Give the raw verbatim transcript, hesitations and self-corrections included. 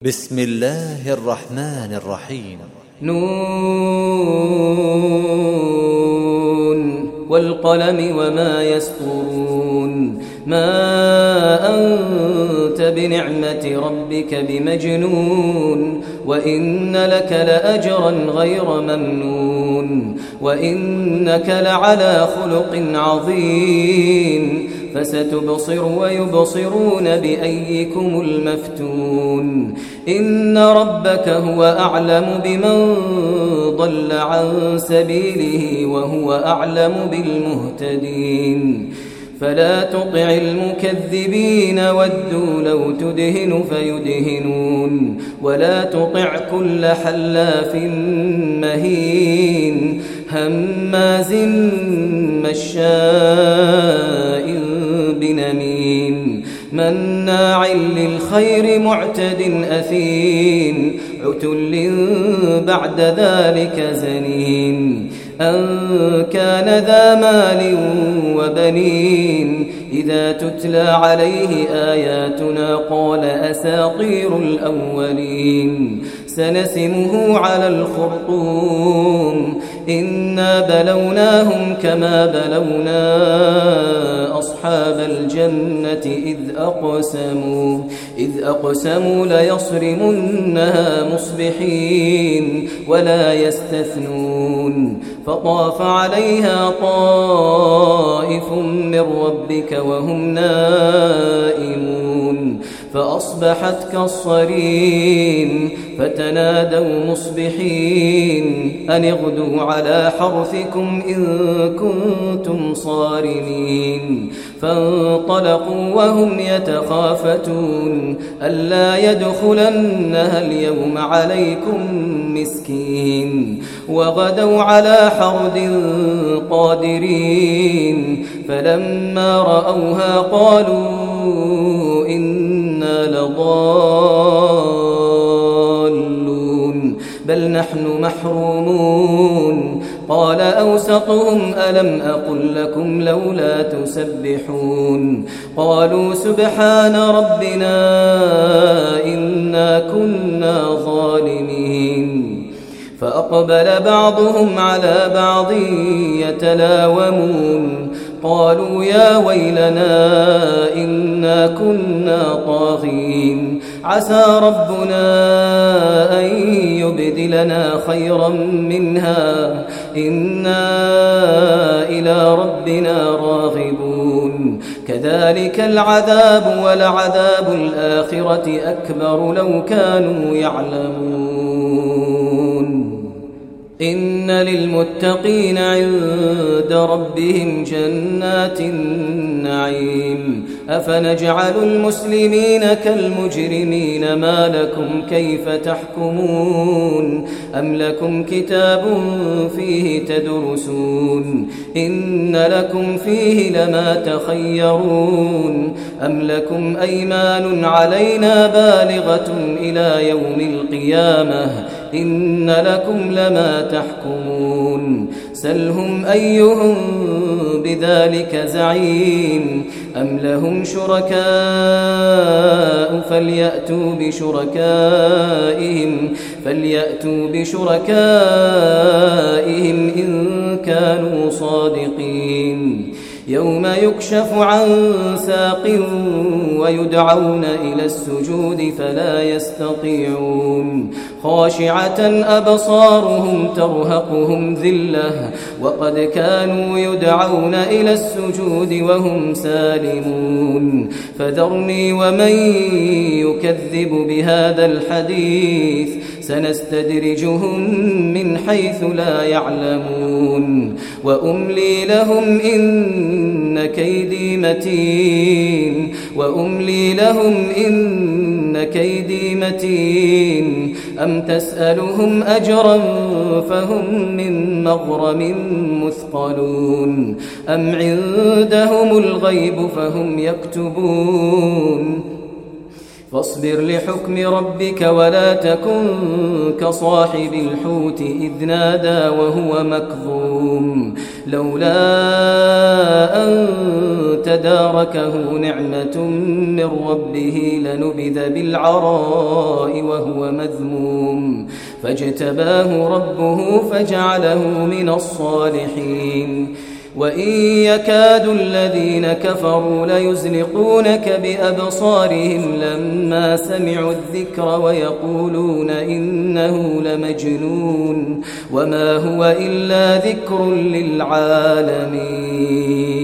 بسم الله الرحمن الرحيم. نون والقلم وما يسطرون. ما أنت بنعمة ربك بمجنون، وإن لك لأجرا غير ممنون، وإنك لعلى خلق عظيم. فستبصر ويبصرون بأيكم المفتون. إن ربك هو أعلم بمن ضل عن سبيله وهو أعلم بالمهتدين. فلا تطع المكذبين ودوا لو تدهن فيدهنون، ولا تطع كل حلاف مهين هماز مشاء بنميم مناع للخير معتد أثيم عتل بعد ذلك زنيم. أن كان ذا مال وبنين إذا تتلى عليه آياتنا قال أساطير الأولين. سنسمه على الخرطوم. إنا بلوناهم كما بلونا أصحاب الجنة إذ أقسموا إذ أقسموا ليصرمنها مصبحين ولا يستثنون. فطاف عليها طائف من ربك وهم نائمون فأصبحت كالصريم. فتنادوا مصبحين أن اغدوا على حرثكم إن كنتم صارمين. فانطلقوا وهم يتخافتون ألا يدخلنها اليوم عليكم مسكين. وغدوا على حرد قادرين فلما رأوها قالوا إنا لضالون بل نحن محرومون. قال أوسطهم ألم أقل لكم لولا تسبحون. قالوا سبحان ربنا إنا كنا ظالمين. فأقبل بعضهم على بعض يتلاومون قالوا يا ويلنا إنا كنا طاغين عسى ربنا أن يبدلنا خيرا منها إنا إلى ربنا راغبون. كذلك العذاب ولعذاب الآخرة أكبر لو كانوا يعلمون. إن للمتقين عند ربهم جنات النعيم. أفنجعل المسلمين كالمجرمين ما لكم كيف تحكمون. أم لكم كتاب فيه تدرسون إن لكم فيه لما تخيرون. أم لكم أيمان علينا بالغة إلى يوم القيامة إن لكم لما تحكمون. سلهم أيهم بذلك زعيم. أم لهم شركاء فليأتوا بشركائهم فليأتوا بشركائهم إن كانوا صادقين. يوم يكشف عن ساق ويدعون إلى السجود فلا يستطيعون. خاشعة أبصارهم ترهقهم ذلة وقد كانوا يدعون إلى السجود وهم سالمون. فذرني ومن يكذب بهذا الحديث سنستدرجهم من حيث لا يعلمون. وأملي لهم إن كيدي متين وأملي لهم إن كيدي متين. أم تسألهم أجرا فهم من مغرم مثقلون. أم عندهم الغيب فهم يكتبون. فاصبر لحكم ربك ولا تكن كصاحب الحوت إذ نادى وهو مكظوم لولا أن تداركه نعمة من ربه لنبذ بالعراء وهو مذموم فاجتباه ربه فجعله من الصالحين وإن يكاد الذين كفروا ليزلقونك بأبصارهم لما سمعوا الذكر ويقولون إنه لمجنون وما هو إلا ذكر للعالمين.